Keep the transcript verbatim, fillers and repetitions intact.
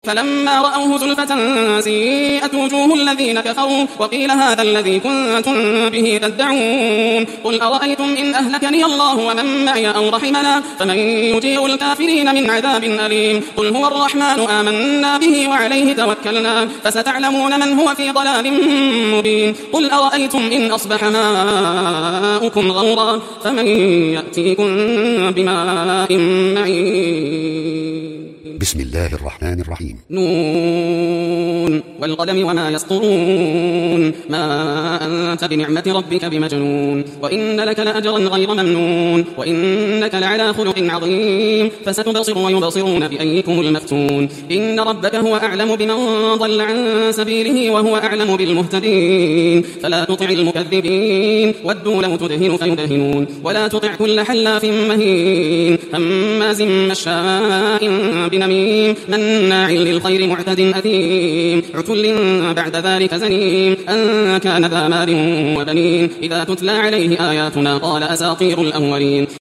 فلما رأوه زلفة سيئت وجوه الذين كفروا وقيل هذا الذي كنتم به تدعون قل أرأيتم إن أهلكني الله ومن معي أو رحمنا فمن يجير الكافرين من عذاب أليم قل هو الرحمن آمنا به وعليه توكلنا فستعلمون من هو في ضلال مبين قل أرأيتم إن أصبح ماؤكم غورا فمن يأتيكم بماء معين. بسم الله الرحمن الرحيم. نون والقلم وما يسطرون ما أنت بنعمة ربك بمجنون وإن لك لأجرا غير ممنون وإنك لعلى خلق عظيم فستبصر ويبصرون بأيكم المفتون إن ربك هو أعلم بمن ضل عن سبيله وهو أعلم بالمهتدين فلا تطع المكذبين ودوا لو تدهن فيدهنون ولا تطع كل حلاف مهين هماز مشاء بنميم مناع للخير معتد أثيم عتل بعد ذلك زنيم أن كان ذا مال وبنين إذا تتلى عليه آياتنا قال أساطير الأولين.